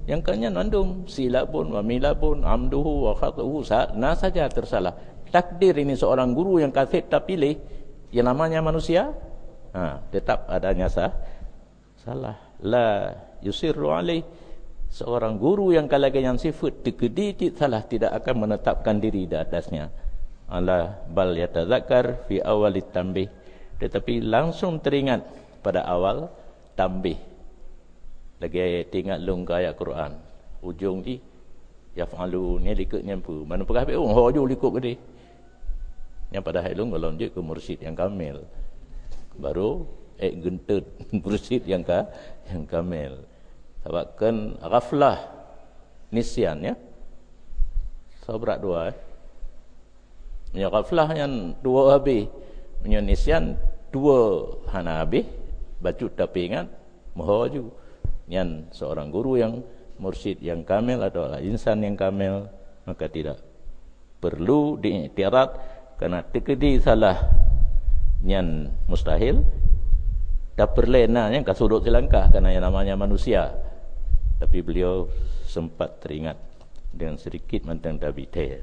Yang kannya nandung silabun wa milabun amduhu wa khatuhu nah saja tersalah. Takdir ini seorang guru yang kasih tak pilih yang namanya manusia, tetap adanya salah. La yusirru alaih. Seorang guru yang kalaganya sifat dikedikit salah tidak akan menetapkan diri di atasnya. Ala bal yatadzakkar fi awalit tambih, tetapi langsung teringat pada awal tambih. Lagi ingat long ayat Quran ujung ni yaf'alu ni likutnya apa mana perah be hojo likut gede yang pada hailung kalau dia ke mursyid yang kamil baru gentut mursyid yang kamil. Sebabkan ghaflah nisyan ya sabrak dua punya ghaflah yang dua habis, punya nisyan dua hana habis bacut tapi ingat mahaju. Yang seorang guru yang mursyid yang kamil adalah insan yang kamil, maka tidak perlu diiktirat kerana tekedi salah yang mustahil tak perlena yang kasudut selangkah kerana yang namanya manusia. Tapi beliau sempat teringat dengan sedikit mantang tabite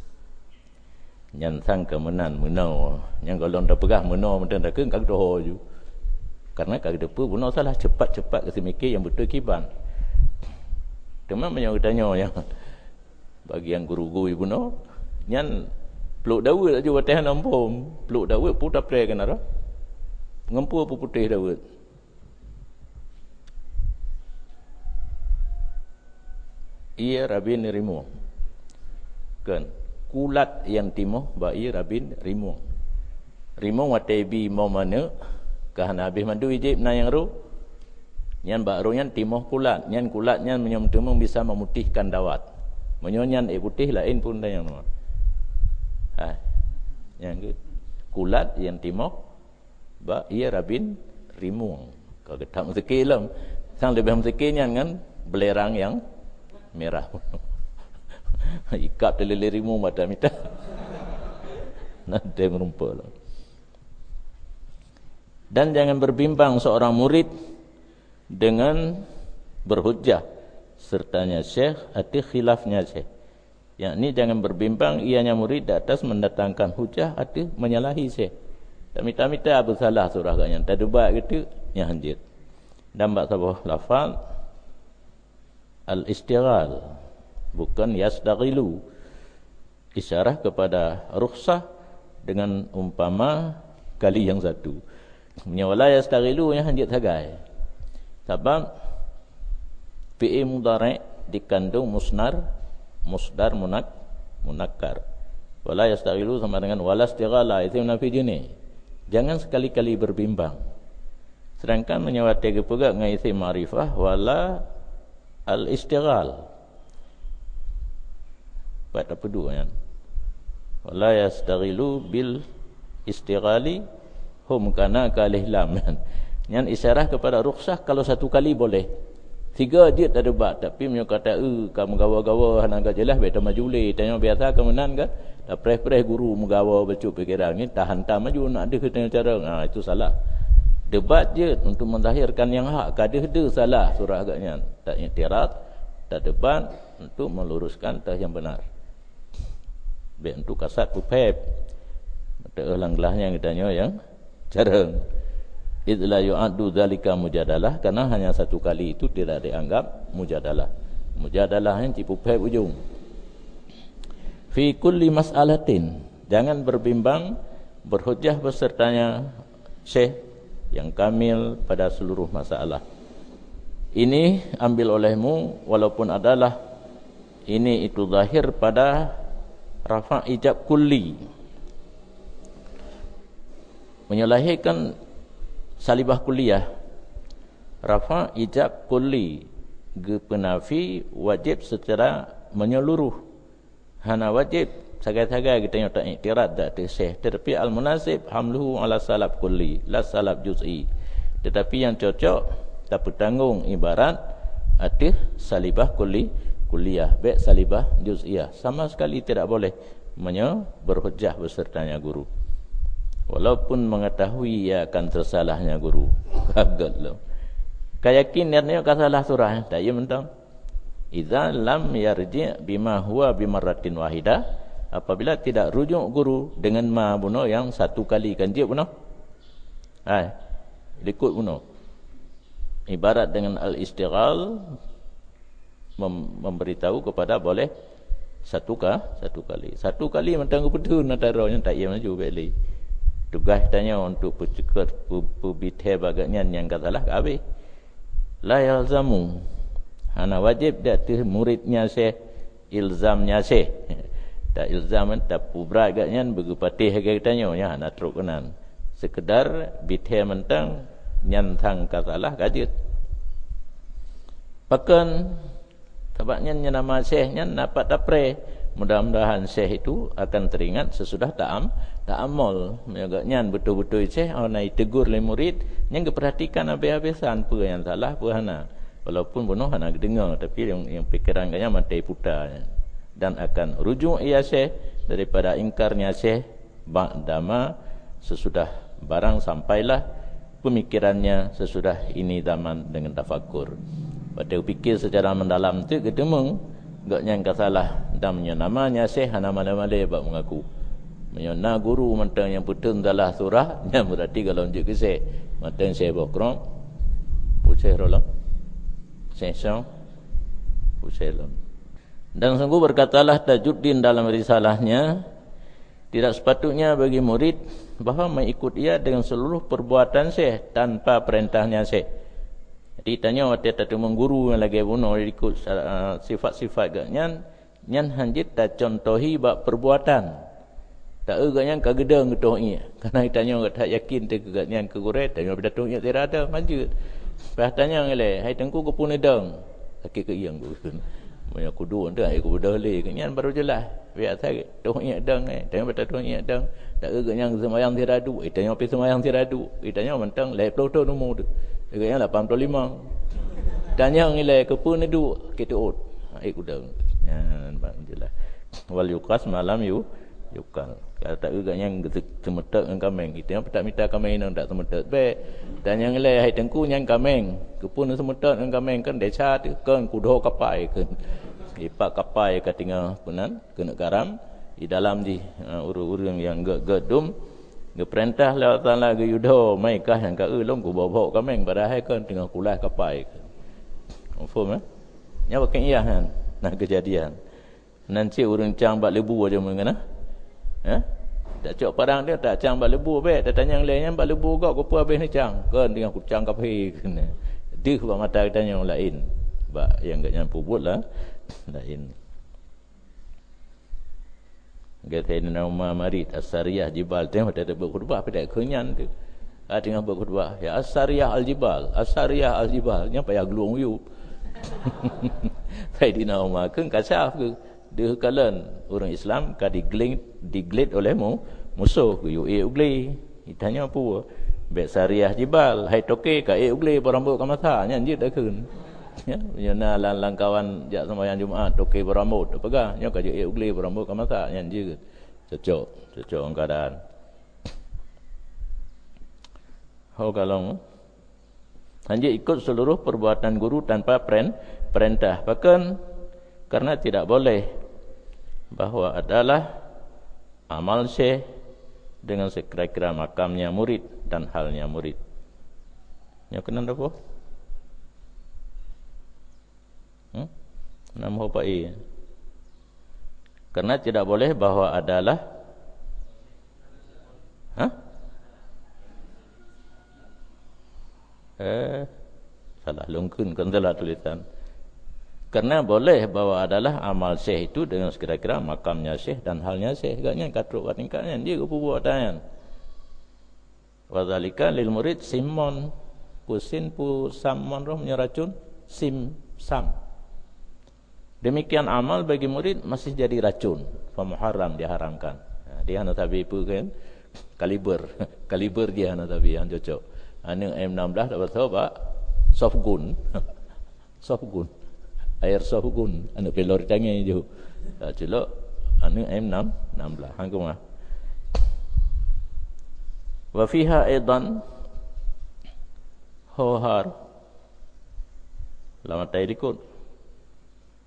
yang sangka menau yang kalau dah pegah menau mantang dah keng kag doh ju. Karena kalau depa guna salah cepat-cepat kasi mikir yang betul kiban. Teman banyak tanya yang bagi yang guru-guru guna nyan peluk Dawud aja watah nampum. Peluk Dawud pun tak pray kan ara. Ngempu apa putih Dawud. Ia rabin rimu. Kan kulat yang timoh bai rabin rimu. Rimu watebi mau mana kahana habis mandu ijib na yang ru nyan bakro nyan timoh kulat nyan menyem-temung bisa memutihkan dawat menyonyan putih lain pun dah yang nama yang kulat yang timoh ba ia rabin rimung kalau getak mesti lam sang lebih mesti nyan kan belerang yang merah ikat telele rimung pada mita nanti merumpul. Dan jangan berbimbang seorang murid dengan berhujjah sertanya syekh atau khilafnya syekh. Yakni jangan berbimbang ianya murid di atas mendatangkan hujjah atau menyalahi syekh. Tamita-mita apa salah surah yang tak debat gitu yang hanjit. Dan bak sabah lafaz al-istighal bukan yasdaghilu. Isyarah kepada rukhsah dengan umpama kali yang satu. Menyawala yastaghilu yang hanjit sagai. Sebab fi'il mudhari' dikandung musdar munakkar. Wala yastaghilu sama dengan wala istighala itu nafi jenis. Jangan sekali-kali berbimbang. Sedangkan menyawat tiga pegak dengan isim ma'rifah wala al-istighal. Buat apa dua kan? Wala yastaghilu bil istighali hum kana kalih lam. Yang isyarah kepada rukhsah kalau satu kali boleh. Tiga dia tak debat tapi menyo kata kamu gawa-gawa hanaga jelas beta majuli tanya biasa kemenan kan. Dah preh-preh guru menggawa becup pikiran ni tahan tam maju nak ada kena cara. Itu salah. Debat je untuk menzahirkan yang hak kada salah surah agaknya. Tak iktirat, tak debat untuk meluruskan tah yang benar. Baik untuk kasat pupep. Mata elang-gelahnya yang ditanya yang jarang. Idla yu'addu dzalika mujadalah karena hanya satu kali itu tidak dianggap mujadalah. Mujadalah yang cipupep ujung. Fi kulli mas'alatin, jangan berbimbang berhujjah besertanya syekh yang kamil pada seluruh masalah. Ini ambil olehmu walaupun adalah ini itu zahir pada rafa' ijab kulli. Menyelahirkan salibah kulliyah. Rafa' ijab kulli penafi wajib secara menyeluruh. Hana wajib sagai-sagai kita nyata iktirat tak terseh. Tetapi al-munasib hamluhu ala salab kulli la salab juz'i. Tetapi yang cocok tak bertanggung ibarat atih salibah kulliyah baik salibah juz'iyah. Sama sekali tidak boleh berhujjah besertanya guru. Walaupun mengetahui ia akan tersalahnya guru. Gagal lah. Kayakin niatnya kasalah surah tak ya mentang. idza lam yarji' bima huwa bimarratin wahidah, apabila tidak rujuk guru dengan ma bunuh yang satu kali kan dia bunuh. Ikut bunuh. Ibarat dengan al-istighal, memberitahu kepada boleh satu kali. Satu kali mentang betul nataro yang tak ia maju balik. Tugas tanya untuk percekut pubithe bagaknya yang katalah habis. La yalzamu. Hana wajib dak tu muridnya syekh ilzamnya syekh. Tak ilzaman tak pubrat agaknya begupatih katanya ya nak teruk kenan. Sekedar bithe mentang nyantang katalah gadit. Pakan sebabnya nama syekhnya dapat dapre. Mudah-mudahan syekh itu akan teringat sesudah ta'ammul. Agaknya betul-betul syekh naik tegur le murid yang perhatikan habis-habisan apa yang salah apa hana. Walaupun bunuh hana dengar tapi yang fikiran kanya mati putar. Dan akan rujuk ia syekh daripada ingkarnya syekh ba'dama sesudah barang sampailah pemikirannya sesudah ini zaman dengan tafakur. Pada fikir secara mendalam tu ketemu enggak nyangka salah dan namanya syekh hana mana-mana bab mengaku. Menyana guru mentang yang betul dalam surah yang berarti kalau unjuk ke syekh mentang syekh bokrom usai rolam syekh usai rolam. Dan sungguh berkatalah Tajuddin dalam risalahnya, tidak sepatutnya bagi murid bahawa mengikut ia dengan seluruh perbuatan syekh tanpa perintahnya syekh. Jadi tanya waktu tatu mengguru yang lagi bunuh ikut sifat-sifat gaknya nyan hanjit tak contohi bab perbuatan. Tak agaknya kagedang getohnya. Karena tanya tak yakin te gaknya kegore tanya bidatohnya tidak ada lanjut. Pas tanya ngele, hai tengku ke pun edang. Sakit ke yang tu. Banyak kudu dah aku berdalih kenyan baru jelas biar saya dohnya dang tanya betul dohnya dang tak agaknya sembahyang tiradu tanya apa sembahyang tiradu tanya mentang laptop tu nombor tu agaknya 85 tanya nilai ke pun itu kita ot aku dang jelas wal yuqas malam yukal kalau tak agaknya semetak dengan kameng kita yang tak minta kameng nak tak semetak baik tanya nilai hai tengku yang kameng ke pun semetak dengan kameng kan deca tu kan kudo kapai kan ipak kapai ka tinggal punan kena garam di dalam di urang yang gedum geperintah Allah Taala ge yudo mai kah yang ka long ku bawa kameng padahal kan tinggal kulah kapai confirm nya pakai iya kan nah kejadian nanti urang cang bak lebu aja mengana tak cok parang dia tak cang bak lebu be tak tanya lain bak lebu kau apa habis ni cang kan tinggal ku cang kapai kena dia bak mata tanya yang lain bak yang gak nyampu buatlah lain. Kata Nabi Muhammad As-Sariyah Jibal tengok ada berkhutbah pada kenyan tu. Tengah berkhutbah ya As-Sariyah Al-Jibal, As-Sariyah Al-Jibal nya payah glung yu. Sayyidina Umar kan kasaf ke dia kalan orang Islam ka diglet oleh musuh ku yu ugli. Ditanya apa? Bek Sariyah Jibal, hai toke ka ugli berambut ka mata nya dia dah kun. Ya, yana lang kawan jak sembahyang Jumaat toke berambut pegah nya ka je ugli berambut ka mata nya je cocok keadaan. Kalau hanya ikut seluruh perbuatan guru tanpa perintah bahkan karena tidak boleh bahawa adalah amal syekh dengan sekira-kira makamnya murid dan halnya murid. Ya kenapa apa? Nama apa ini? Karena tidak boleh bahawa adalah salah lungkun kan salah tulisan. Karena boleh bahawa adalah amal syekh itu dengan sekira-kira makamnya syekh dan halnya syekh. Agaknya katruk tingkatnya dia ke perbuatan. Wadzalika lil murid simon pusin pu samon roh racun sam. Demikian amal bagi murid masih jadi racun, muharram diharamkan. Dia hanya tabi pu kan kaliber dia hanya tabi yang cocok. Anu M16 dapat tahu pak softgun air softgun anu pelor tangan itu celok anu M16 hangku mah wa fiha aidan hohar lama tadi ikut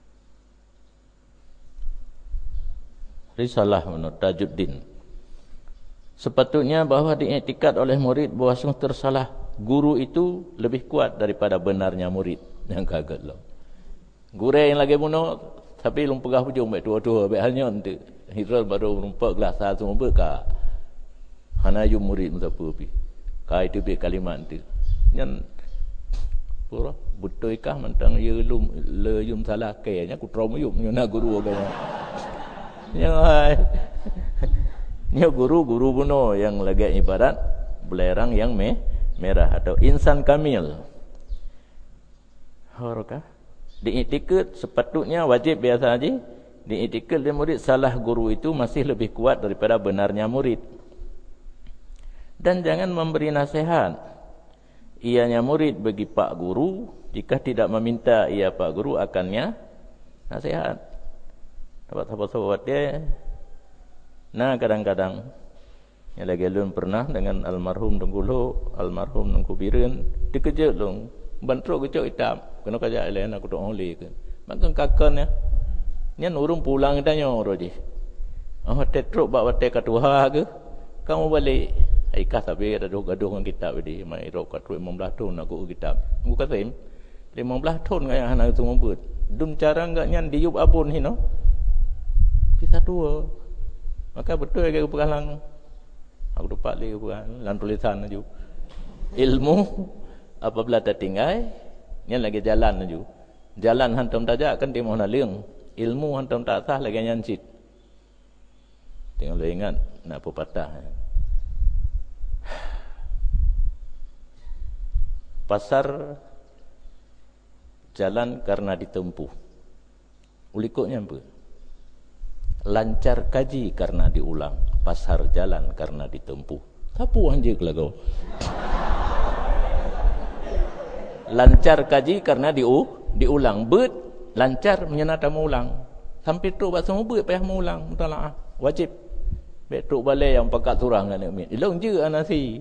Risalah menurut Tajuddin. Sepatutnya bahawa diiktikad oleh murid bahawa sungguh tersalah guru itu lebih kuat daripada benarnya murid. Yang kaget lah. Guru yang lagi bunuh tapi belum pegah hujung baik dua-dua baik hanya untuk Hidral baru rumpak gelas semua berkah. Hana yu murid mutapa pi. Kai tu bi kalimat tu. Nyan pura betul ikah mentang ye lum le yum salah kayaknya ku trom yum nyona guru agaknya. Yang nya guru bunuh yang lagi ibarat belerang yang merah atau insan kamil. Harakah diiktikad sepatutnya wajib biasa aja diiktikad dia murid salah guru itu masih lebih kuat daripada benarnya murid. Dan jangan memberi nasihat ianya murid bagi pak guru jika tidak meminta ia pak guru akannya nasihat. Dapat sahabat-sahabat dia. Nah kadang-kadang yang lagi lun pernah dengan almarhum Dengkulo, almarhum Dengku Biren dikejut long bantruk kecok hitam kena kajak lain aku tak boleh ke makan kakan ya nyan urung pulang tanya roji tetruk bak wate katuha ke kamu balik ikah tapi ada gaduh dengan kitab di mai rok kat 15 tahun aku kitab aku kata 15 tahun ngaya anak tu membut dun cara enggak nyan diup abun hino kita tua maka betul ke pegalang aku dapat lagi bukan lan tulisan aju ilmu apabila tertinggal nyan lagi jalan aju jalan hantam tajak kan dia mohon leung ilmu hantam tak sah lagi nyancit tengok lu ingat nak pepatah pasar jalan karena ditempuh ulikuknya apa lancar kaji karena diulang pasar jalan karena ditempuh sapu anjir lah kau lancar kaji karena diulang bet lancar menyenata mengulang sampai tu buat semua bet payah mengulang mutalaah wajib betuk balai yang pakat surang anak mit ilong je anasi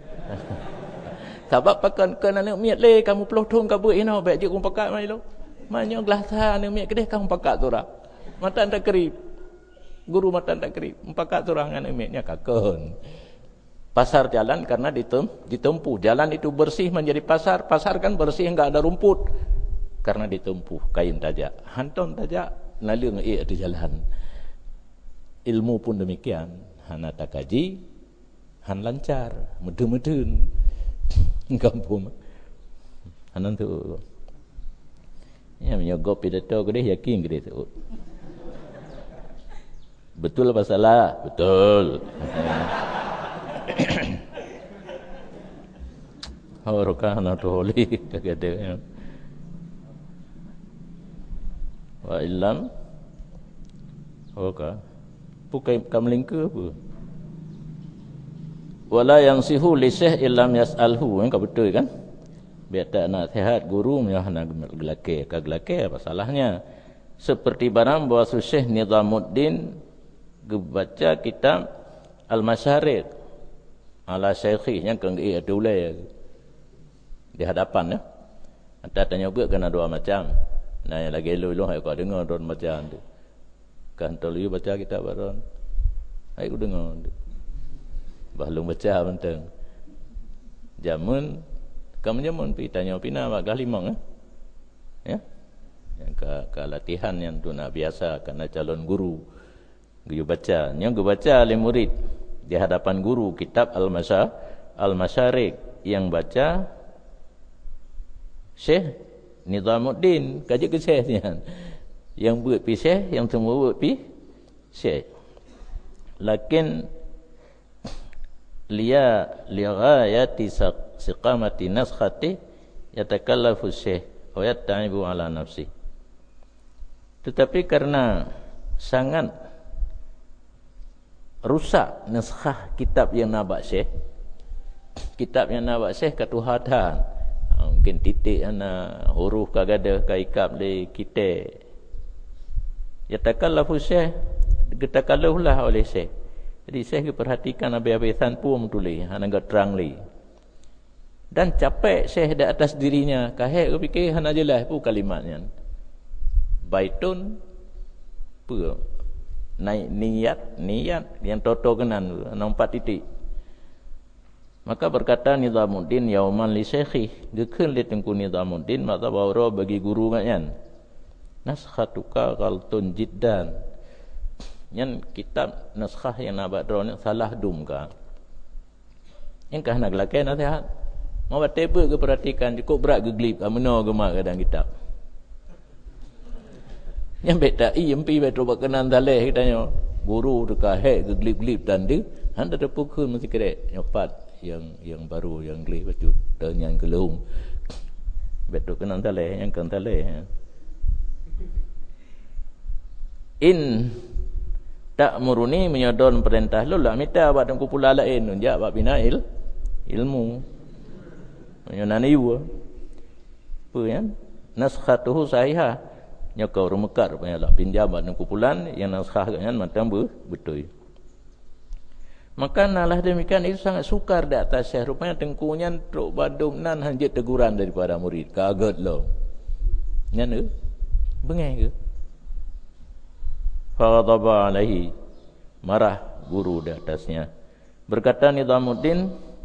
sebab pakan kan anak mit le kamu pelothong ka bet ino baik je kum pakat mai lo manyo glasa anak mit kedeh kamu pakat surang mata anda kerip guru mata tak kerip pakat surang anak mitnya kakon pasar jalan karena ditempuh jalan itu bersih menjadi pasar pasar kan bersih enggak ada rumput karena ditempuh kain tajak hanton tajak naleung di jalan ilmu pun demikian hana takaji han lancar medun-medun kampung hanan tu ya menyogop pidato gede yakin gede tu betul apa salah betul Harukan atau holi kagak wa illam oka pukai kamlingke apa wala yang sihu li syekh illam yasalhu kan betul kan biar tak nasihat guru meh nak gelake apa salahnya seperti barang bahwa Syekh Nizamuddin baca kitab Al-Masyarik ala syekhinya kenggi adulai di hadapan ya. Anda tanya juga kena dua macam. Nah yang lagi elu-elu aku dengar dua macam tu. Kan tolu baca kitab baron. Aku dengar. Bahlung baca benteng. Jamun kamu jamun pi tanya pina mak galimang ya. Yang ke latihan yang tu nak biasa kena calon guru. Guru baca, yang guru baca oleh murid di hadapan guru kitab Al-Masyarik yang baca Syekh Nizamuddin kaji ke Syekhnya yang buat pi Syekh yang semua buat pi Syekh lakin lighayati siqamati naskhati yatakallafu Syekh wa yattaibu ala nafsi tetapi karena sangat rusak naskah kitab yang nabak Syekh ketuhatan mungkin titik ana huruf kagada kaikap le kita yatakallafu Syekh getakallahlah oleh Syekh jadi Syekh perhatikan abi-abi sanpu menulis ana enggak terang li dan capek Syekh di atas dirinya kahek aku fikir hana jelas pu kalimatnya baitun pu naik niat yang toto kenan 4 titik. Maka berkata Nizamuddin yauman li syekhi, gekeun li tengku Nizamuddin mata bawra bagi guru ngan. Naskhatuka qaltun jiddan. Nyan kitab naskah yang nabat drone salah dum ka. Yang kah nak lakai nasihat. Mau table ke perhatikan cukup berat ke glip amno ke mak kadang kitab. Yang beta empi betul berkenan daleh katanya. Guru dekat hek ke glip-glip dan dia handa ada pukul mesti kerek nyopat yang baru yang glip betul dan yang gelung. Betul kenan daleh yang kan daleh. In tak muruni menyodon perintah lu lah minta abad dan kumpulan lain nun ja abad bina ilmu menyonani wa apa ya naskhatuhu sahihah nyakau rumekar rupanya lah pinjam abad dan kumpulan yang naskah kan macam betul. Maka nalah demikian itu sangat sukar di atas syekh rupanya tengkunya truk badung nan hanjit teguran daripada murid kaget lo nyan bengai ke faghadaba alaihi, marah guru di atasnya. Berkata Nizamuddin,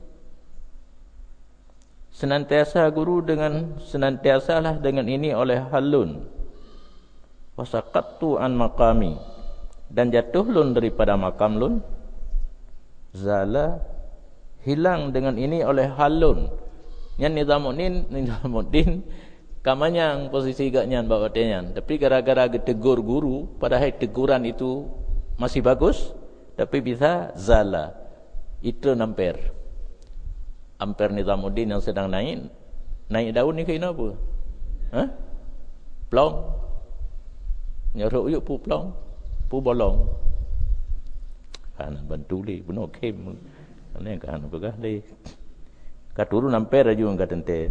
senantiasalah dengan ini oleh halun. Wasaqattu an maqami, dan jatuh lun daripada makam lun. Zala, hilang dengan ini oleh halun. Yang Nizamuddin kamanyang posisi gaknyan bawa tenyan, tapi gara-gara ditegur guru, padahal teguran itu masih bagus, tapi bisa zala. Itu amper Nizamuddin yang sedang naik daun ni kena apa? Plong. Nyaruk yuk pu plong, pu bolong. Kan bantu li, benar kem. Kan kan begah li. Katuru amper aja enggak tente.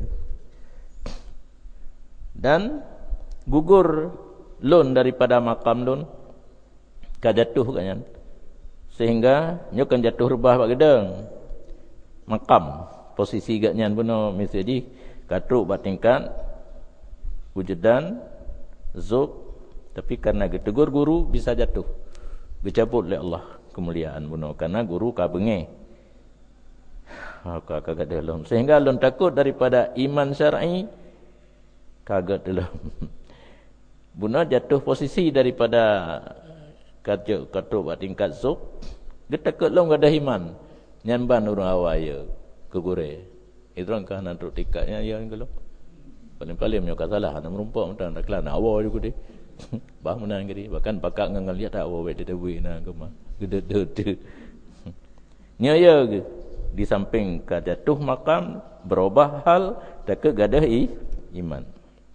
Dan gugur lun daripada makam lun kajatuh kanyan sehingga nyokan jatuh rebah bak gedeng makam posisi gatnyan beno mesti katruk batingkan wujudan zuk, tapi karena ditegur guru bisa jatuh dicabut oleh Allah kemuliaan beno karena guru ka bengeh kagak lun sehingga lun takut daripada iman syar'i kaget dalam buna jatuh posisi daripada katuk tingkat zuk getakut long ada iman nyanban urang awaya kegure itu kan nantuk tikatnya ya kalau paling-paling nyoka salah nak merumpok mentang nak kelan awa juga deh bah menang gede bahkan pakak ngan lihat awa we dewe na kema gede nya ya di samping ka jatuh makam berubah hal tak gadah iman.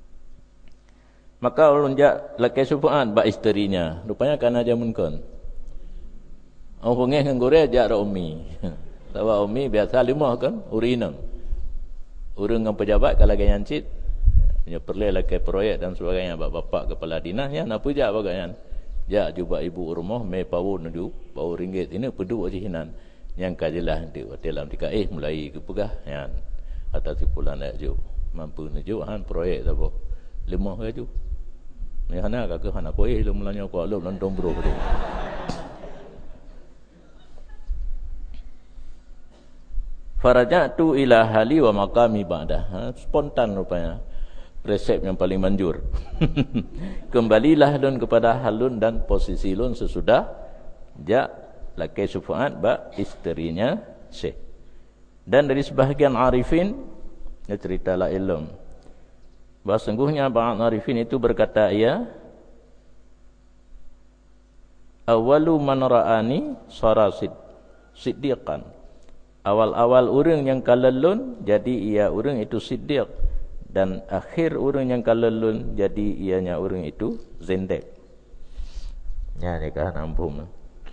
Maka ulun jak lakai syufaat bak isterinya. Rupanya kana jamun kon. Au pengeh nggore jak ra umi. Tawa umi biasa limah kan urinang. Urang dengan pejabat kalau gaya cit. Punya perle lakai proyek dan sebagainya bapak kepala dinasnya nak puja bagaian. Jak juba ibu rumah me pawun du, pau ringgit ini pedu ajinan. Yang kajelah di dalam tika mulai ke pegah yan. Atas pulang nak ju. Mampu nuju han proyek tapo. Limah ke ju. Ni hana ka hana ko lu mulanya ko lu nonton bro tu. Farajatu ila hali wa maqami ba'da. Spontan rupanya. Resep yang paling manjur. Kembalilah lun kepada halun dan posisi lun sesudah ja lakai syufaat ba isterinya syekh. Dan dari sebahagian arifin dia cerita la ilm. Bahawa sungguhnya ba'd arifin itu berkata ya awalu man ra'ani sarasid siddiqan. Awal-awal orang yang kalalun jadi ia orang itu siddiq, dan akhir orang yang kalalun jadi ianya orang itu zindiq. Ya nikah nampung.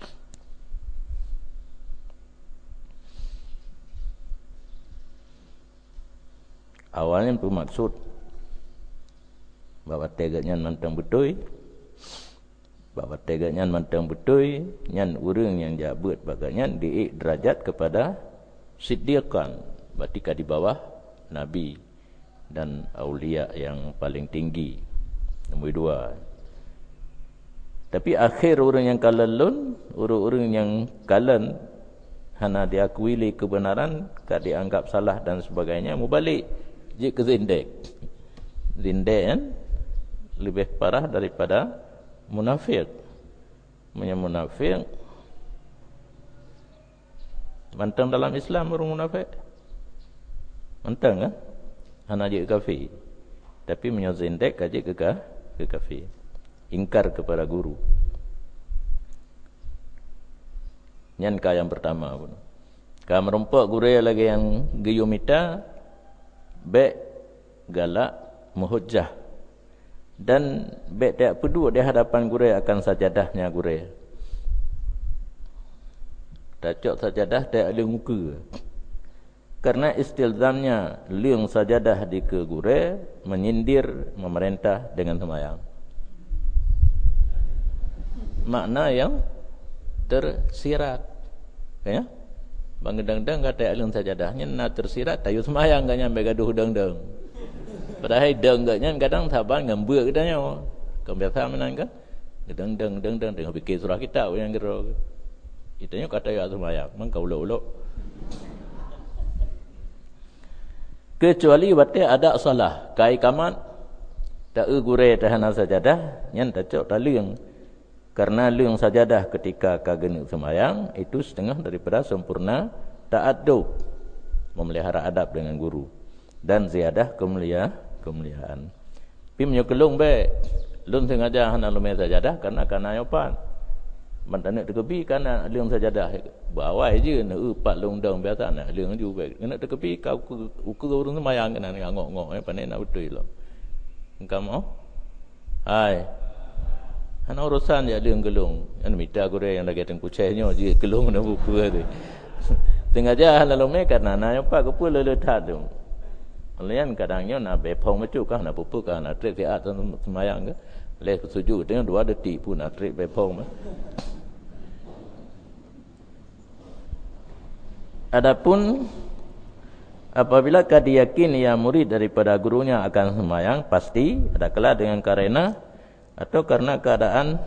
Awalnya bermaksud bahawa tegaknya mantang betul, bahawa tegaknya mantang betul, nyan orang yang jabat bagainya di derajat kepada siddiqan, berarti di bawah nabi dan aulia yang paling tinggi. Nombor 2. Tapi akhir orang yang kalalun, orang-orang yang kalan hana diakui li kebenaran, tak dianggap salah dan sebagainya, mubalik je ke zindik. Zindik kan lebih parah daripada munafik. Munafik mantang dalam Islam orang munafik. Mantang kan? Hana je kafir. Tapi zindik aje ke kafir. Ingkar kepada guru. Yang yang pertama pun. Ka merompak guru lagi yang giyumita baik galak muhujjah. Dan baik tak peduli di hadapan guru akan sajadahnya guru. Tacok sajadah tak ada muka. Karena istilzamnya liang sajadah di ke guru menyindir memerintah dengan sembahyang. Makna yang tersirat, ya? Bang gedang-gedang kata alun sajadahnya nak tersirat, tayu semayang kan nyampe gaduh dang-dang. Padahal dang-dangnya kadang saban ngambek katanya. Kau biasa menang kan? Gedang-dang dengan fikir surah kita yang gerak. Itanya kata ya semayang, mang kau ulok-ulok. Kecuali waktu ada salah, kai kamat tak gure tahan sajadah, nyan tacok taliang. Karena liang sajadah ketika kageni semayang itu setengah daripada sempurna ta'addub, memelihara adab dengan guru dan ziyadah kemuliaan. Pi menyokelung be lun sengaja hana lume sajadah karena yopan. Mantane tekepi karena liang sajadah bawa je na upat lungdang biasa nak liang ju be. Nak tekepi kau ukur urang semayang kena ngok-ngok pandai nak betul lo. Engkau mau? Hai. Hana urusan dia liang gelung. An minta guru yang lagi teng pucainya je gelung na buku tu. Sengaja lalu me karena na apa ke pula letat tu. Lain kadangnya nak bepong macam kah nak pupuk kah nak trek dia atas semayang ke. Leh sujud dengan 2 detik pun nak trek bepong. Adapun apabila dia yakin ia murid daripada gurunya akan semayang, pasti ada kala dengan karena atau karena keadaan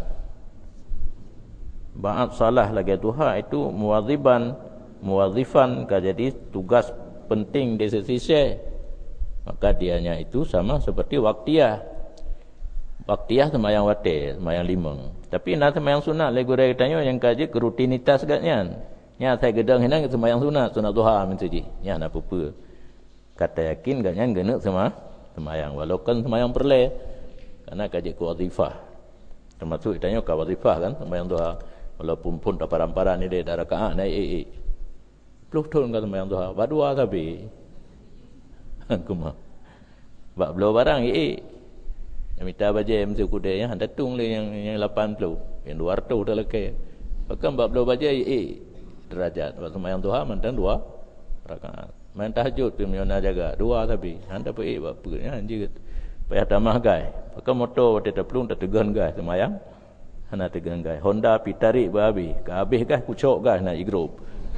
ba'at salah lagi Tuhan itu muwazifan jadi tugas penting di sisi, maka dianya itu sama seperti waktiyah semayang wate, semayang limang. Tapi nak semayang sunat lagi guru katanya yang kaji rutinitas katnya. Nya saya gedang henang semayang sunat Tuhan minta ji. Nya nak apa? Kata yakin katnya genek semayang walaupun semayang perle. Karena kaji wazifah. Termasuk itanya ka wazifah kan sembahyang duha. Walaupun pun tak paran-paran ni dia dah rakaat naik. Peluk tahun kan sembahyang duha. Badua tapi. Kuma. Bak belau barang Yang minta baje mesti kudanya hang datung le yang 80. Yang 200 dah lekeh. Bahkan bak belau baje derajat. Bak sembahyang duha mantan 2 rakaat. Main tahajud tu menyona jaga 2 tapi. Hang dapat bak apa anjir. Payah tamah gai. Pakai motor dia terpelung tak tegan gai semayang. Hana tegan gai. Honda pi tarik berhabis. Ke habis gai kucok gai nak igroup.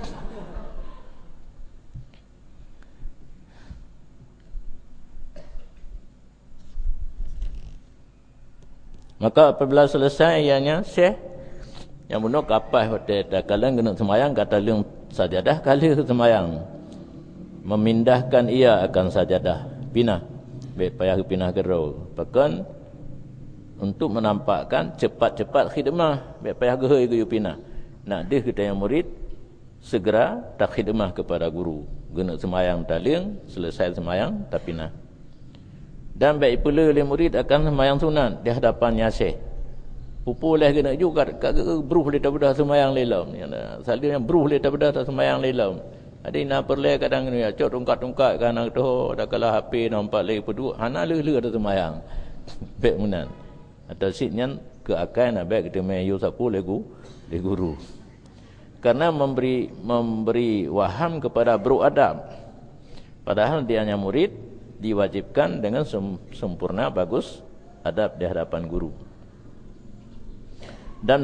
Maka apabila selesai ianya syekh yang bunuh kapas hotel dah kalang kena semayang kata liang sajadah kali semayang. Memindahkan ia akan sajadah pinah. Baik payah pinah gerau. Bahkan untuk menampakkan cepat-cepat khidmah. Baik payah gerai pinah. Nak dia kita yang murid segera tak khidmah kepada guru. Guna semayang taling, selesai semayang tak pinah. Dan baik pula oleh murid akan semayang sunat di hadapan syekh. Pupu leh kena juga beruh le daripada semayang lelam. Salih yang beruh le daripada semayang lelam. Ada nak perle kadang ni acok tungkat-tungkat kan tu dah kalah HP nampak lagi peduk hana le-le ada semayang. Baik menan. Atau sitnya ke akan nak baik kita main yo sapu legu di guru. Karena memberi waham kepada beradab. Padahal dia hanya murid diwajibkan dengan sempurna bagus adab di hadapan guru. Dan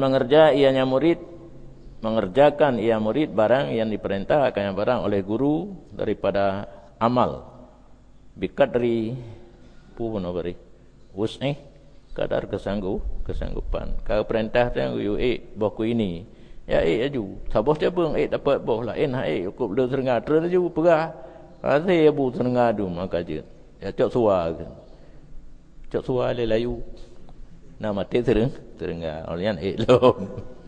mengerjakan ia murid barang yang diperintahkan barang oleh guru daripada amal biqadri pun beri wus'i kadar kesanggupan. Kalau perintah tu you boh ku ini. Ya aju. Sabah dia pun dapat boh lah. Nah cukup le serengah terus aju perah. Asih abu serengah tu maka je. Ya cok suar ke. Cok suar le layu. Nak mati serengah. Olian long.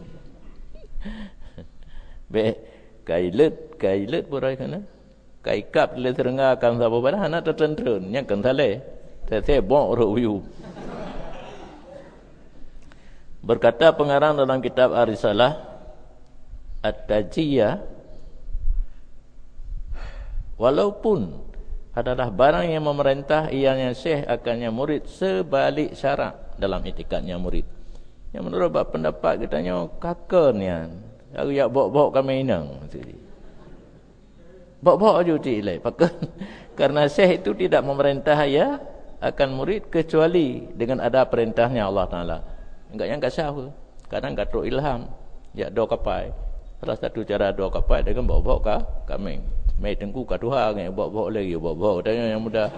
Be kailet borai kana. Kai kap le serengah kan sabah pada anak tertentren yang kan sale. Saya bong review. Berkata pengarang dalam kitab Ar-Risalah At-Tajiyah, walaupun adalah barang yang memerintah ianya syekh akannya murid sebalik syarak dalam itikadnya murid. Yang menurut pendapat katanya kakaknya, aku yak bok-bok kami inang. Bok-bok aja cilai. Karena syekh itu tidak memerintah ya akan murid kecuali dengan ada perintahnya Allah Ta'ala. Enggak yang kasih kadang enggak teruk ilham ya doa kapai. Salah satu cara doa kapai dengan bawa-bawa kami mai tengku ka Tuhan yang bawa-bawa lagi bawa-bawa tanya yang muda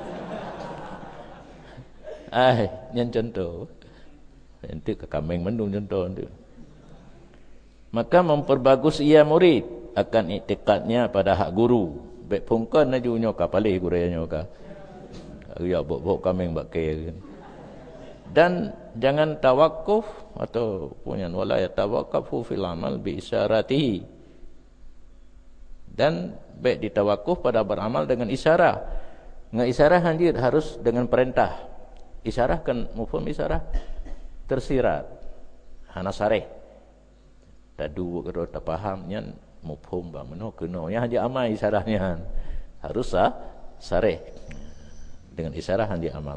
yang contoh nanti ke kami mendung contoh tu. Maka memperbagus ia murid akan iktikadnya pada hak guru baik pungkan aju nyoka palih guraya nyoka ya bawa-bawa kami bakai. Dan jangan tawakuf atau punya wala yatawaqafu fil amal bi isyaratihi. Dan baik ditawakuf pada beramal dengan isyarah. Dengan isyarah anjir harus dengan perintah. Isyarah kan mufhum isyarah tersirat. Hana sareh. Tadu kalau tak faham nyan mufhum ba meno kena nya hanya amal isyarahnya. Harus sareh. Dengan isyarah hanya amal.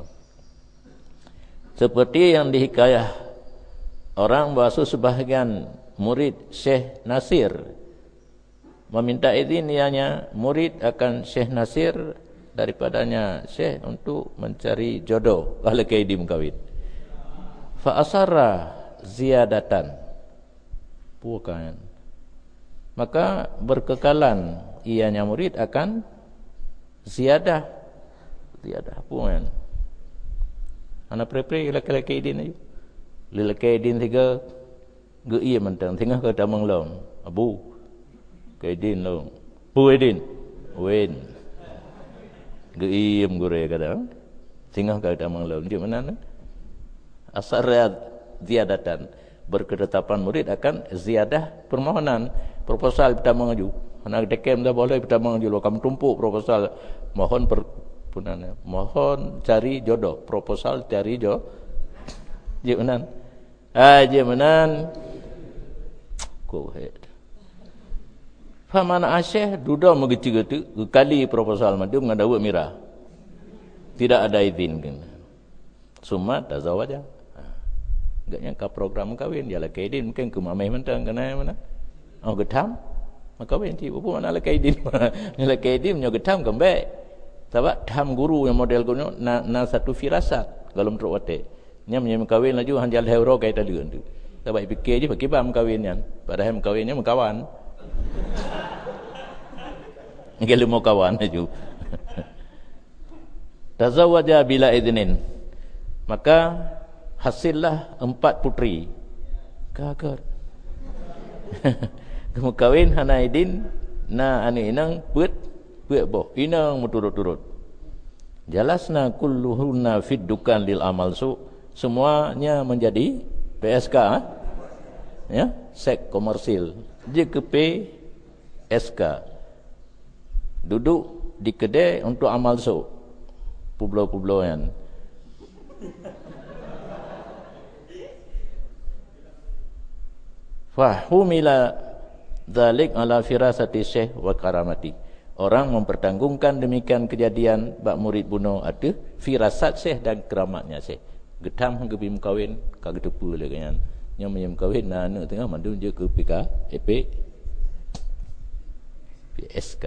Seperti yang dihikayah orang bahasa sebahagian murid Syekh Nasir meminta izin ianya murid akan Syekh Nasir daripadanya Syekh untuk mencari jodoh ahli kaidim kawin. Fa asarra ziyadatan. Bukan. Maka berkekalan ianya murid akan ziyadah. Ziyadah puan. Anak pre-pre laki-laki idin aja. Laki-laki idin tiga gei mentang tengah ke damang long. Abu kaidin long. Bu idin. Wen. Gei gore kada. Tengah ke damang long. Di mana? Asar ziyadatan. Berketetapan murid akan ziyadah permohonan proposal kita mengaju. Anak dekem dah boleh kita mengaju lo kamu tumpuk proposal mohon mohon cari jodoh, proposal cari jodoh. Jemenan. Jemenan. Go ahead. Famana asyih duda mengeci-geci kali proposal madu ngadawa mirah. Tidak ada izin kan. Summa tazawaja. Enggak nyangka program kawin dia laki idin mungkin ke mamai mentang kena mana. Oh gedam. Maka kawin ti apa mana laki idin. Laki idin nyo gedam kembek. Sebab tham guru yang model kuno na satu firasat kalau menurut wate. Nya menyem kawin laju hanjal hero kai talian tu. Sebab fikir je pakai bam kawinnya. Padahal kawinnya mengkawan. Kalau mau kawan laju. Tazawaja bila idnin. Maka hasillah 4 putri. Kagar. Kamu kawin hana idin na ani inang put boh inang muturut-turut. Jalasna kulluhunna fid dukan lil amal su. Semuanya menjadi PSK ya, seks komersil. JKP SK. Duduk di kedai untuk amal su. Pulau-pulauan. Fahumila dzalik ala firasati syekh wa karamati. Orang mempertanggungkan demikian kejadian bak murid bunuh ada firasat syekh dan keramatnya syekh. Gedam ke bim kawin ka gedepu le kan. Nya menyem kawin na anak tengah mandu je ke PK EP PSK.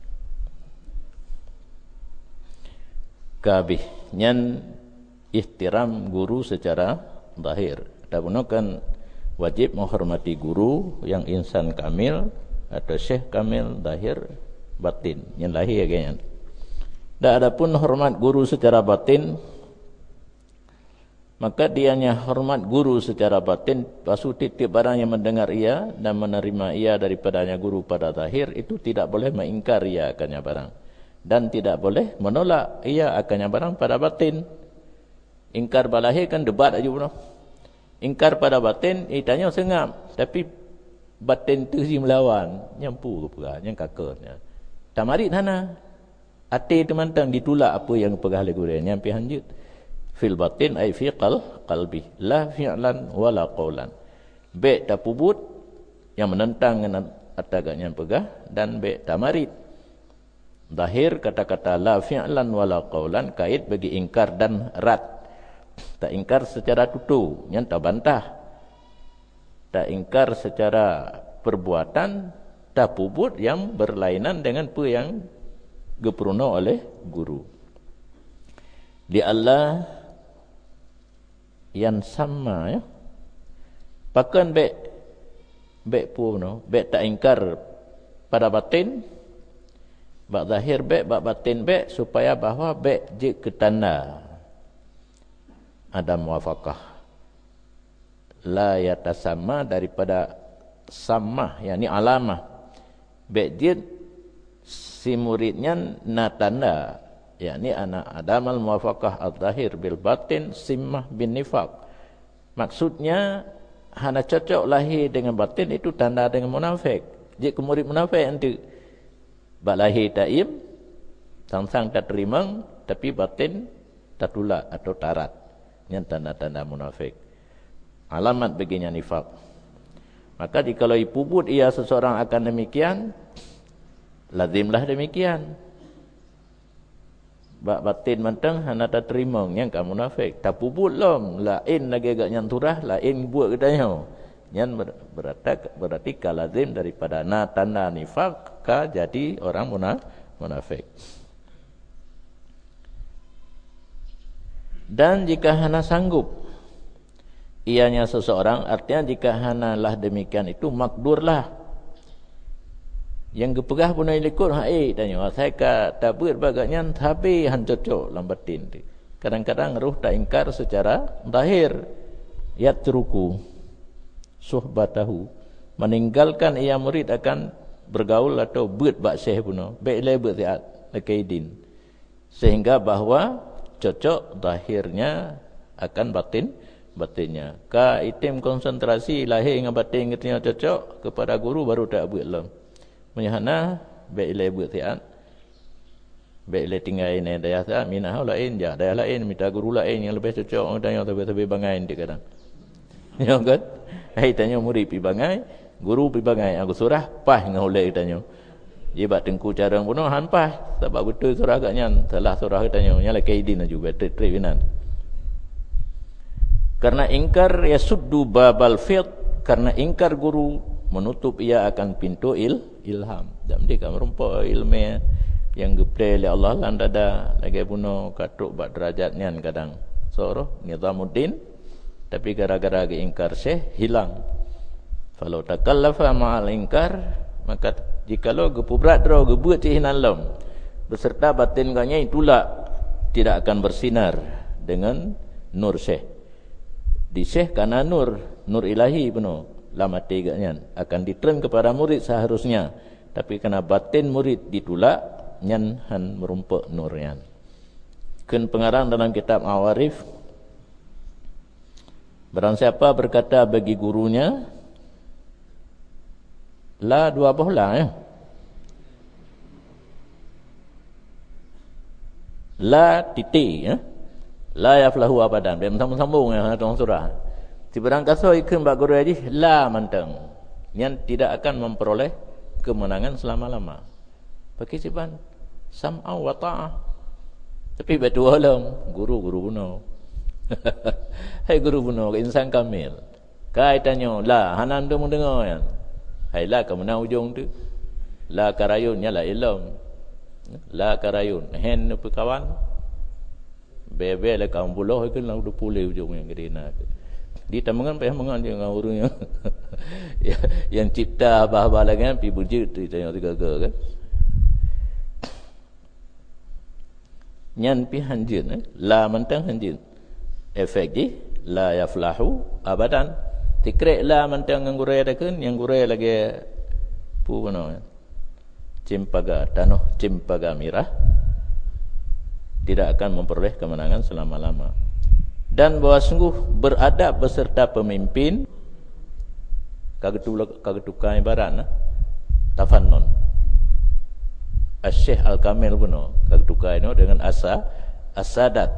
Kabih nyan ihtiram guru secara zahir. Dabunakan wajib menghormati guru yang insan kamil atau syekh kamil zahir batin yang lahir kayaknya. Dan adapun hormat guru secara batin maka dianya hormat guru secara batin, pasu titip barang yang mendengar ia dan menerima ia daripadanya guru pada zahir, itu tidak boleh mengingkar ia akannya barang, dan tidak boleh menolak ia akannya barang pada batin. Ingkar pada lahir kan debat aja pun. Ingkar pada batin, tanya sengap, tapi batin tu si melawan, nyampu ke pegah, yang kakaknya. Tamarit hana, hati teman-teman ditulak apa yang pegah lagu dia, nyampi hanjut. Fil batin ay fi qalbi la fi'lan wala qawlan. Baik tapubut yang menentang dengan ataganya pegah, dan baik tamarit. Zahir kata-kata la fi'lan wala qawlan kait bagi ingkar dan rad. Tak ingkar secara tutu, yang tak bantah. Tak ingkar secara perbuatan, tapubut yang berlainan dengan apa yang gepuruna oleh guru. Di Allah yang sama ya. Pakan baik pun no, baik tak ingkar pada batin, bak zahir baik, bak batin baik, supaya bahawa baik je ketanda ada muafakah. La yatasama daripada sama, yakni alamah. Baik je si muridnya na tanda, yakni ana adamal muwafaqah al-zahir bil batin simmah bin nifaq. Maksudnya hana cocok lahir dengan batin itu tanda dengan munafik. Jika murid munafik nanti bak lahir taim sang-sang tak terima, tapi batin tak tulak atau tarat, yang tanda-tanda munafik, alamat baginya nifaq. Maka jikalau ipubut ia seseorang akan demikian, lazimlah demikian. Bak batin mentang hana tak terima yang kamu munafik. Tak pubut lom, lain lagi agak nyanturah, lain buat katanya. Yang berarti kalazim daripada na tanda nifaq ka jadi orang munafik. Dan jika hana sanggup ianya seseorang, artinya jika hana lah demikian itu makdurlah. Yang gepegah pun nak ikut, tanya, saya tak buat bagaknya, tapi han cocok lambatin. Kadang-kadang ruh tak ingkar secara zahir. Yatruku suhbatahu, meninggalkan ia murid akan bergaul atau buat bak syekh pun. Baiklah buat siat, lakaidin. Sehingga bahawa cocok zahirnya akan batinnya. Ka itim konsentrasi lahir dengan batin katanya cocok kepada guru baru tak buat lam. Menyahana baiklah buat siat, baiklah tinggal ini daya siat, minah lain je, daya lain minta guru lain yang lebih cocok. Orang tanya tapi bangai dia kadang. Ya kan? Tanya murid pi bangai, guru pi bangai, aku surah pas dengan ulai tanya. Dia bak tengku cara pun han pas, sebab betul surah agaknya salah surah tanya, nyala kaidin juga trivinan. Karena ingkar yasuddu babal fiqh, karena ingkar guru menutup ia akan pintu ilham. Dan dia kan merumpa ilmu yang geplay oleh Allah lan dada lagi bunuh katuk bak derajatnya kadang soroh Nizamuddin, tapi gara-gara ingkar syekh hilang. Falau takallafa ma'al ingkar, maka jikalau gepubrat draw gebuat cik hinalam beserta batin kanya itulah tidak akan bersinar dengan nur syekh. Di syekh karena nur ilahi penuh lama tiganya akan diterang kepada murid seharusnya, tapi karena batin murid ditulak nyan han merumpak nurnya. Kun pengarang dalam kitab Awarif, barang siapa berkata bagi gurunya la dua bohla ya, la titik ya, la yaflahu abadan, dia sambung-sambung ya dalam surah. Si barang kasau ikut bak guru hadis la mantang, yang tidak akan memperoleh kemenangan selama-lama. Pakai sipan sam'a wa ta'ah. Tapi betul alam guru bunuh. Hai guru bunuh insan kamil. Kai tanya la hanan tu mendengar kan. Hai la ke mana ujung tu? La karayun nyala ilm. La karayun hen pe kawan. Bebe le kaum puluh ke lang 20 ujung yang gedena. Di tamangan payah mangan je dengan orang yang cipta apa-apa lagi kan pi bujut tu tanya tiga kan. Nyan pi hanjin la mentang hanjin. Efek je la yaflahu abadan. Tikrek la mantang nganggurai adakan, yang gurai lagi puno cimpaga tanah cimpaga mirah, tidak akan memperoleh kemenangan selama-lama. Dan bahwa sungguh beradab beserta pemimpin kagetukan ibarat tafannon. Asy-Syaikh Al-Kamil puno kagetukan itu dengan as-sadat.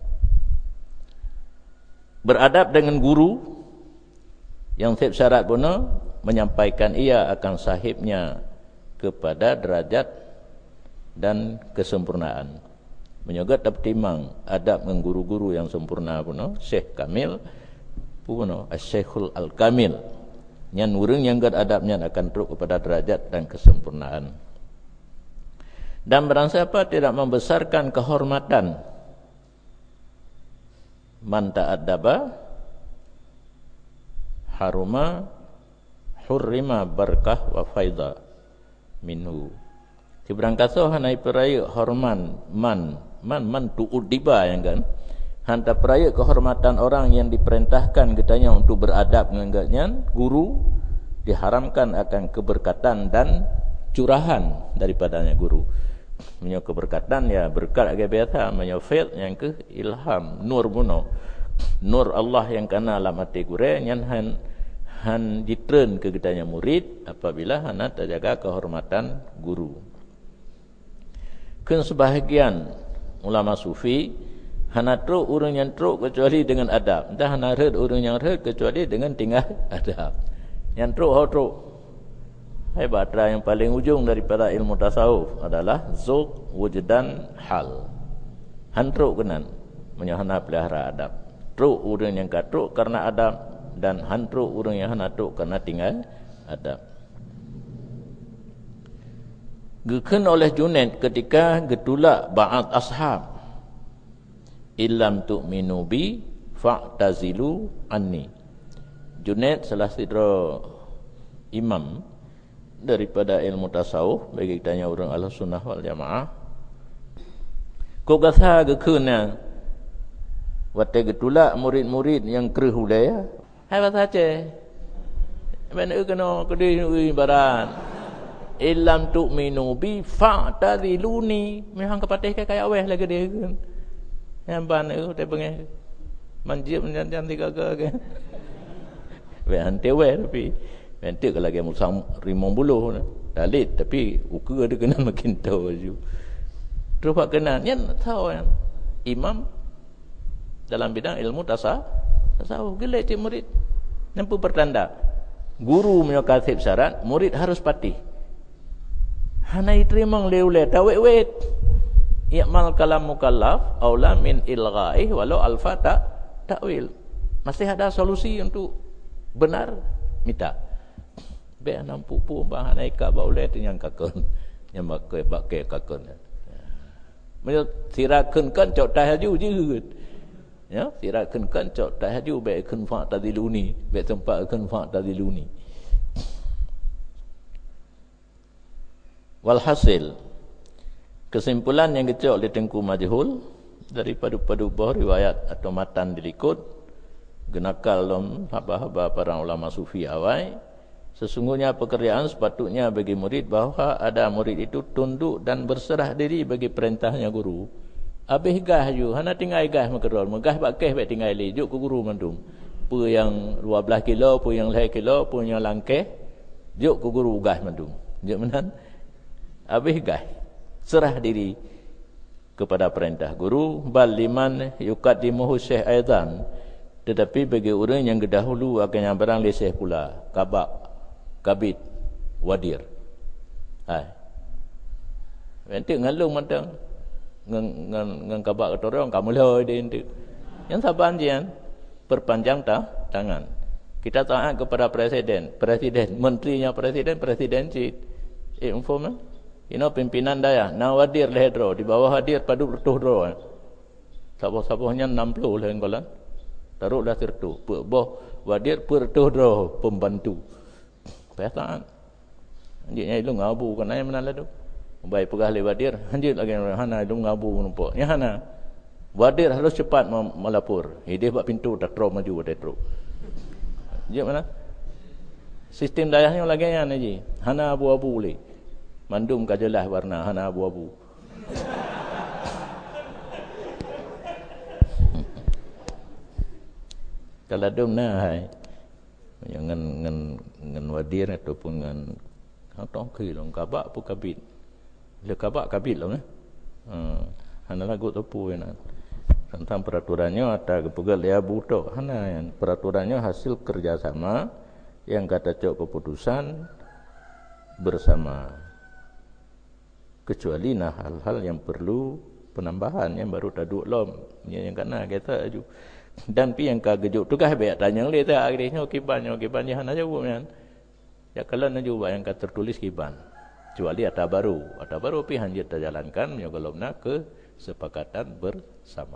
Beradab dengan guru yang setiap syarat puno menyampaikan ia akan sahibnya kepada derajat dan kesempurnaan. Menyogat timang adab dengan guru-guru yang sempurna puno Syekh Kamil puno Asy-Syaikhul Al-Kamil. Nyan urang yang gad adabnya akan teruk kepada derajat dan kesempurnaan. Dan barang siapa tidak membesarkan kehormatan man ta'addaba haruma hurrima barakah wa faida minhu. Diberangkatso hanai peraya horman man tu'udiba yang kan. Hanta peraya kehormatan orang yang diperintahkan katanya untuk beradab dengan guru, diharamkan akan keberkatan dan curahan daripadanya guru. Menyo keberkatan ya berkat agak biasa, menyo faid yang ke ilham, nur buno. Nur Allah yang kana alam hati gure nyan han ditren ke katanya murid apabila hana terjaga kehormatan guru. Kun sebahagian ulama sufi hana truk urang yang truk kecuali dengan adab. Entah hana red urang yang red kecuali dengan tinggal adab. Yang truk hau truk. Hai batra yang paling ujung daripada ilmu tasawuf adalah zuq wujdan hal. Han truk kenan menyahana pelihara adab. Truk urang yang katruk karena adab dan han truk urang yang hana truk karena tinggal adab. Gekeun oleh Junaid ketika getulak ba'at ashab. Illam tu'minu bi fa'tazilu anni. Junaid salah satu imam daripada ilmu tasawuf bagi kitanya orang Ahlussunnah wal Jamaah. Ko gasa gekeuna wate getulak murid-murid yang kreh budaya. Hai basace. Ben kena kedai ibarat. Illam tu'minu bi fa'taziluni. Memang kepatih kayak aweh lagi dia kan. Yang ban itu dia pengen manjib cantik gagak kan. Weh hante weh tapi nanti kalau lagi musang rimong buluh dalit tapi ukur dia kena makin tahu je. Terus pak kenal yang tahu yang imam dalam bidang ilmu tasawuf gelek cik murid nampu pertanda guru menyokasib syarat murid harus patih. Hanai terimang leule tawet i'mal kalam mukallaf aula min ilghaih walau alfa ta'wil. Masih ada solusi untuk benar minta. Be nampu pu bah hanai ka baule yang kakon yang bakai kakon. Menyo sirakeun kan cok tahaju jeut. Ya, sirakeun kan cok tahaju be keun fa tadiluni, be tempat keun fa tadiluni. Walhasil kesimpulan yang kecil oleh Tengku Majhul dari padu-padu buah riwayat atau matan dilikut genakal dalam haba-haba para ulama sufi awai. Sesungguhnya pekerjaan sepatutnya bagi murid bahawa ada murid itu tunduk dan berserah diri bagi perintahnya guru. Habis gah ju hana tinggal gah makerol megah bakeh bak tinggal li juk ku guru mandum. Pu yang 12 kilo, pu yang 2 kilo, pu yang langkeh juk ku guru gah mandum. Juk menan habis gah serah diri kepada perintah guru. Bal liman yuqaddimuhu syekh aidan, tetapi bagi orang yang dahulu akan yang barang leseh pula kabit wadir. Nanti ngalung matang ngan kabak kata orang kamu lah dia nanti yang saban jian perpanjang tangan. Kita taat kepada presiden, menterinya presiden cik informal. Ino pimpinan daya na wadir lehedro di bawah hadir padu bertuh dro. Sabah-sabahnya 60 lah engkolan. Taruhlah tertu. Boh wadir bertuh dro pembantu. Perasaan. Anjingnya itu ngabu kan ayam mana tu. Baik pegah le wadir, anjing lagi hana itu ngabu nampak. Nya hana. Wadir harus cepat melapor. Dia buat pintu tak terus maju pada terus. Dia mana? Sistem dayahnya lagi yang ni. Hana abu-abu boleh. Mandum kajelah warna hana abu-abu. Kalau dom hai. Yang ngan wadir ataupun ngan atau kilong kabak pun kabit. Dia kabak kabit lah hana lagu topu yana. Tentang peraturannya ada kepegal ya buto hana yang peraturannya hasil kerjasama yang kata cok keputusan bersama, kecuali hal-hal yang perlu penambahan yang baru taduk lom yang kena kita aju dan pi yang kagejuk tu kah baik tanya le tak akhirnya kibannya hana jawab kan ya kalau na juga yang kata tertulis kiban kecuali ada baru pi hanjit terjalankan yang kalau nak ke sepakatan bersama.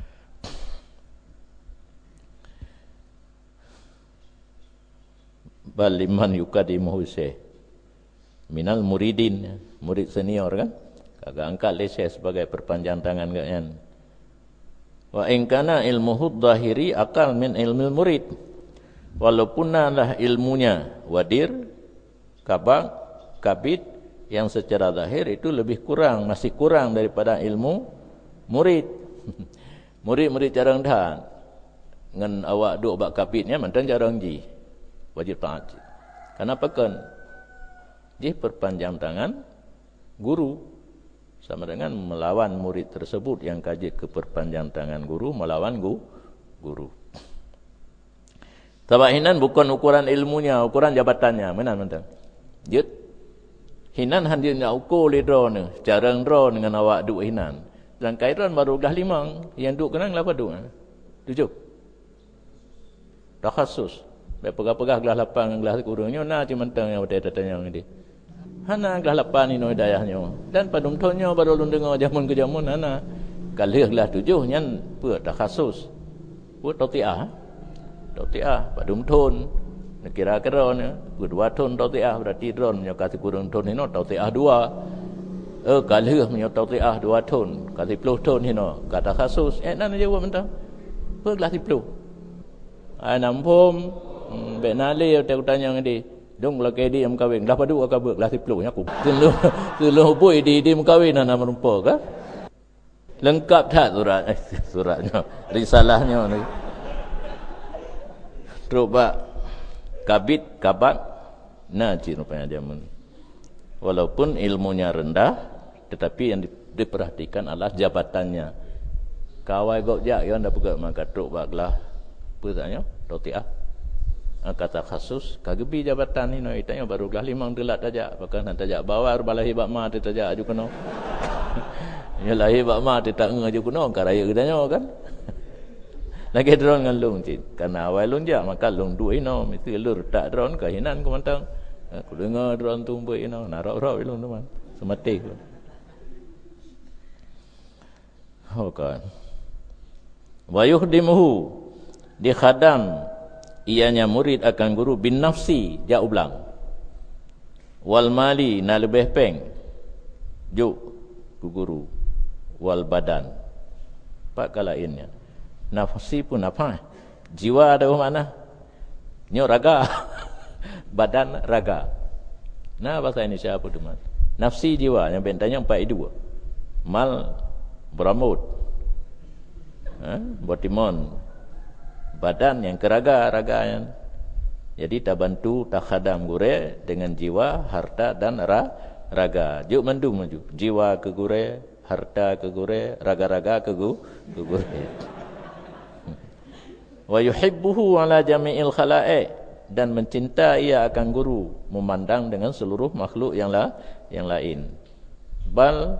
Bal liman yukadimuhu syekh minal muridin, murid senior kan kagak angkat le syekh sebagai perpanjang tangan kan. Wa in kana ilmuhu dhahiri aqal min ilmil murid, walaupun lah ilmunya wadir kabak kabit yang secara zahir itu lebih kurang, masih kurang daripada ilmu murid. Murid jarang dah ngan awak duk bak kabitnya mantan jarang ji wajib taat. Kenapa kan? Ji perpanjang tangan guru sama dengan melawan murid tersebut yang kaji ke perpanjang tangan guru melawan guru. Tabahinan bukan ukuran ilmunya, ukuran jabatannya. Mana mantan? Jut. Hinan handirnya ukur le drone, jarang drone dengan awak duk hinan. Dan kairan baru dah 5, yang duk kenang apa duk? 7. Dah khusus. Pegah-pegah gelas 8 gelas kurangnya na cuma tang yang datanya ni. Hana gelas 8 ni no dayahnya. Dan padum tonyo baru lun dengar jamun ke jamun hana. Kalau gelas 7 nyan pe dah khusus. Buat tautiah. Tautiah padum ton. Kira-kira ni 2 ton tautiah berarti dron nya kasih kurang ton ni no tautiah 2. Kalau punya tautiah 2 ton, kasih 10 ton ni no kata khusus. Nan jawab mentang. Pe gelas 10. Ai nampom benale aku tanya ngadi dong la ke di am kawin dah padu ka beuk lah 10 nya aku telu boy di mengkawin ana merumpa ka lengkap tak suratnya risalahnya ni coba kabit kabak naji rupanya dia walaupun ilmunya rendah tetapi yang diperhatikan adalah jabatannya kawai gojak yang dah pegang maka coba lah petanya tautiah kata khusus kagebi jabatan ni no itanya baru gelas 5 delat aja bahkan tajak bawar balahi bak ma tajak aju kena ya lahi bak ma tak ngaju kena karaya gedanya kan lagi drone dengan lung cin karena awal lung ja maka lung dua ino mesti lur tak drone kahinan ku mantang aku dengar drone tumbuh ino narok-rok lung teman semati ku kan wa yukhdimuhu di khadam ianya murid akan guru bin nafsi ja ublang wal mali na lebih peng ju ku guru wal badan pak kalainnya nafsi pun apa jiwa ada mana nyo raga badan raga nah bahasa Indonesia apa teman nafsi jiwa yang bentanya 42 mal beramut botimon badan yang keraga yang jadi tak bantu tak khadam gure dengan jiwa harta dan raga juk mendung maju jiwa ke gure harta ke gure raga-raga ke gure wa yuhibbuhu ala jami'il khalaiq dan mencinta ia akan guru memandang dengan seluruh makhluk yang lain bal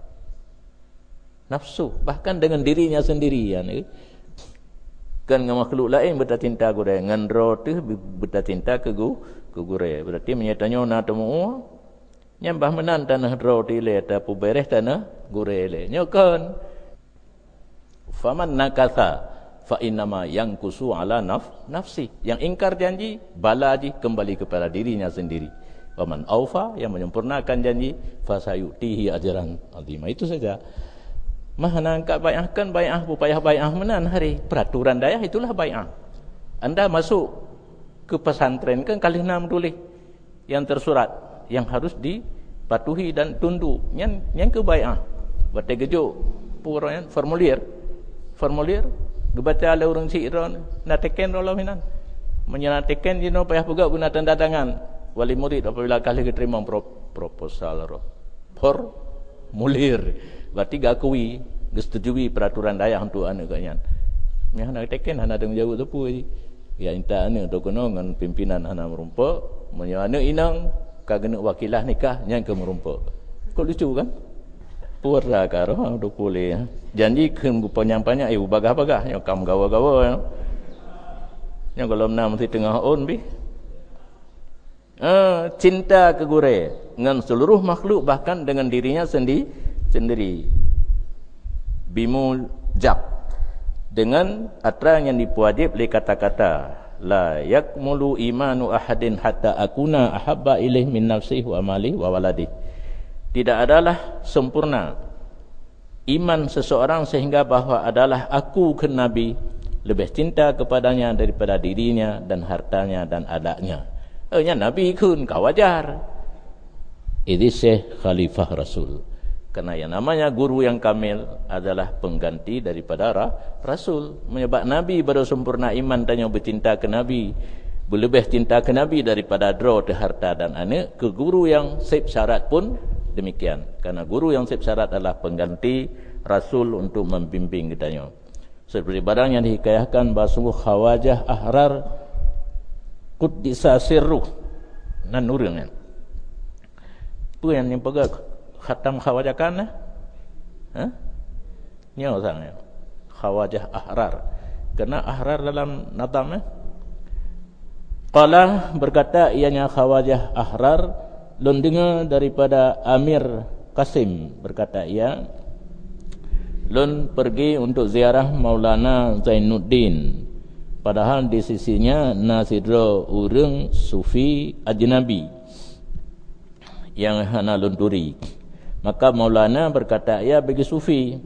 nafsu bahkan dengan dirinya sendiri kan dengan makhluk lain bercinta gure ngan ro tu bercinta ke gure berarti menyatanya na temu nyambah menan tanah ro tile ta pu beres tanah gure le nyokan faman nakatha fa innama yankusu ala nafsi yang ingkar janji balaji kembali kepada dirinya sendiri faman aufa yang menyempurnakan janji fasayutihi ajran azima itu saja Mana angkat bai'ah kan bai'ah payah bai'ah menan hari. Peraturan dayah itulah bai'ah. Anda masuk ke pesantren kan kali 6 tulis yang tersurat yang harus dipatuhi dan tunduk. Yang ke bai'ah. Batai gejuk puran formulir dibaca oleh orang Cik nak teken rolah minan. Menyana teken dino payah pegak guna tanda tangan wali murid apabila kali diterima proposal formulir. Berarti gakui setujui peraturan dayah untuk anu kanyan. Yang nak teken hana ada menjawab tepu je. Ya inta anu to kono ngan pimpinan hana merumpa, menyana inang kagena wakilah nikah yang ke merumpa. Kok lucu kan? Pura karo do boleh. Janji keun panjang-panjang bagah-bagah yang kam gawa-gawa ya. Yang kalau menang mesti tengah on bi. Cinta ke gure dengan seluruh makhluk bahkan dengan dirinya sendiri. Bimujab dengan atra yang dipuajib oleh kata-kata la yakmulu imanu ahadin hatta akuna ahabba ilaih min nafsihi wa mali wa waladi. Tidak adalah sempurna iman seseorang sehingga bahawa adalah aku ke Nabi lebih cinta kepadanya daripada dirinya dan hartanya dan anaknya. Nabi kun kau wajar. Ini Syekh Khalifah Rasul. Karena yang namanya guru yang kamil adalah pengganti daripada Rasul. Menyebab Nabi baru sempurna iman dan yang bercinta ke Nabi, berlebih cinta ke Nabi daripada draw, harta dan anak. Ke guru yang sip syarat pun demikian. Karena guru yang sip syarat adalah pengganti Rasul untuk membimbing kitanya. Seperti barang yang dihikayahkan bahawa sungguh khawajah ahrar Quddisa sirruh nan nurun kan. Tu yang pegang khatam khawajah kan? Nyaw sangat. Khawajah ahrar. Karena ahrar dalam nadam qala berkata ianya khawajah ahrar lun dengar daripada Amir Qasim berkata ia lun pergi untuk ziarah Maulana Zainuddin. Padahal di sisinya nasidro urang sufi ajnabi yang hana lunturi. Maka Maulana berkata, ya bagi sufi,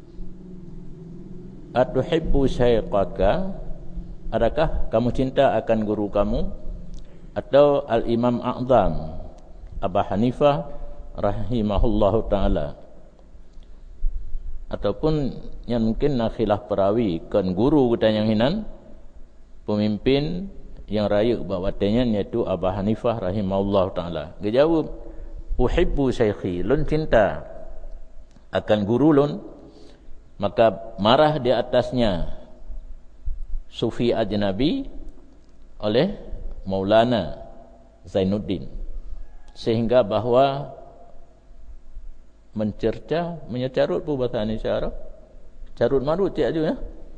atuhibbu syaiqaka, adakah kamu cinta akan guru kamu? Atau Al-Imam A'zam Abu Hanifah rahimahullahu ta'ala, ataupun yang mungkin nak khilaf perawi kan guru kita yang hinan pemimpin yang raya bawatanya iaitu Abu Hanifah rahimahullahu ta'ala. Dia jawab, uhibbu syaikhi, lun cinta akan guru lun. Maka marah di atasnya sufi ajnabi oleh Maulana Zainuddin, sehingga bahawa menyecarut pun bahasa Indonesia Arab. Carut marut cik aju ya.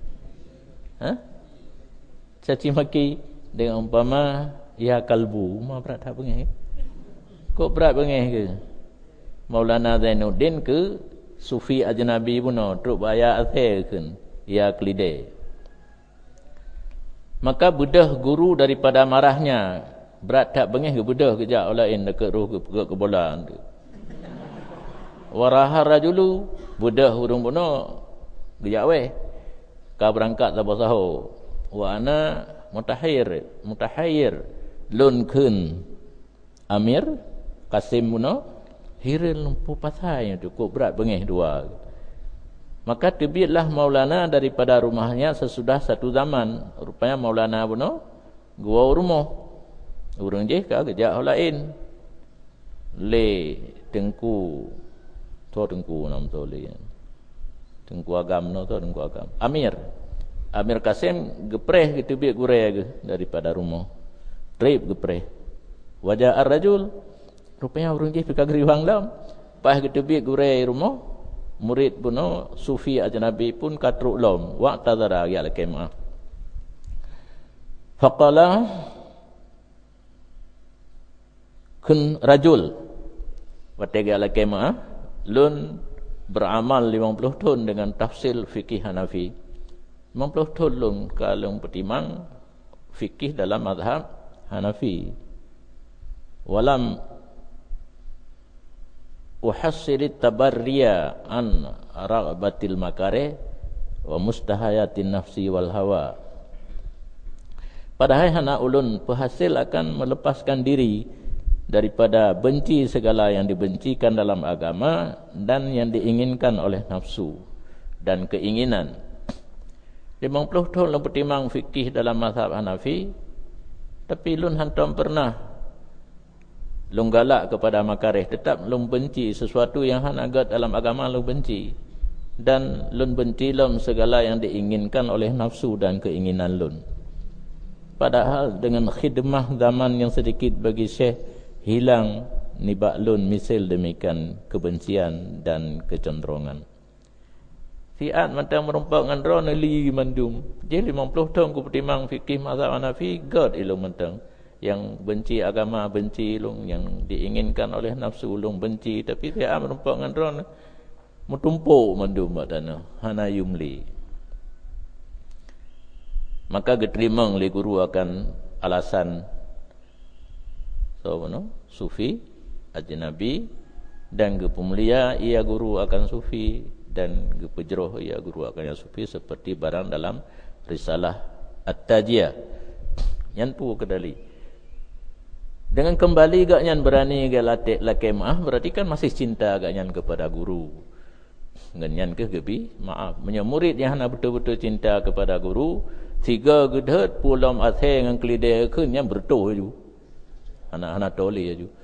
Caci maki dengan umpama ya kalbu, ma berat tak bengih. Kok berat bengih ke? Maulana Zainuddin ke sufi ajnabi pun truk bayar athirkan ya kelide. Maka bedah guru daripada marahnya, berat tak bengih ke bedah kejap lain dekat roh ke bola. Warahar rajulu bedah hurung bono kejap weh. Ka berangkat sabah sahur. Wa ana mutahayyir lun kun Amir Qasim muno hiril lumpuh pasai cukup berat bengih dua. Maka terbitlah Maulana daripada rumahnya sesudah satu zaman. Rupanya Maulana muno gua rumah urang je ka kejak lain le tengku nam to le tengku agam no to tengku agam Amir Qasim gepreh gitu biak gureh daripada rumah. Trip gepreh. Wajah ar-rajul rupanya urang je pika geriwang lam. Pas gitu biak gureh rumah. Murid pun sufi ajnabi pun katruk lom. Wa tadara ya lakema. Faqala kun rajul. Wa tega lakema lun beramal 50 tahun dengan tafsir fikih Hanafi. 50 tahun kalau pertimang fikih dalam mazhab Hanafi. Walam uhassirit tabarriya an ragbatil makarih wa mustahayatin nafsi wal hawa. Padahal hana ulun berhasil akan melepaskan diri daripada benci segala yang dibencikan dalam agama dan yang diinginkan oleh nafsu dan keinginan. 50 tahun lun bertimang fikih dalam mazhab Hanafi, tapi lun hantam pernah lun galak kepada makarih, tetap lun benci sesuatu yang han agak dalam agama lun benci, dan lun benci lun segala yang diinginkan oleh nafsu dan keinginan lun. Padahal dengan khidmah zaman yang sedikit bagi Syekh, hilang nibak lun misil demikian kebencian dan kecenderungan. Fiat matang merumpak dengan ron li mandum. Jadi 50 tahun ku bertimang fikih mazhab Hanafi, god ilung matang. Yang benci agama benci lung, yang diinginkan oleh nafsu lung benci, tapi fiat merumpak dengan ron mutumpuk mandum matana hana yumli. Maka geterimang li guru akan alasan sufi ajnabi, dan gepemulia ia guru akan sufi, dan gepejroh ia guru akan yang sufi, seperti barang dalam risalah At-Tajiyah yang pu kedali. Dengan kembali gaknyan berani ke latik maaf, berarti kan masih cinta gaknyan kepada guru. Ganyan ke gebi maaf, menyemurid yang hana betul-betul cinta kepada guru, tiga gedhet pulam athe dengan kelidai ke yang bertuh ju anak-anak toli ju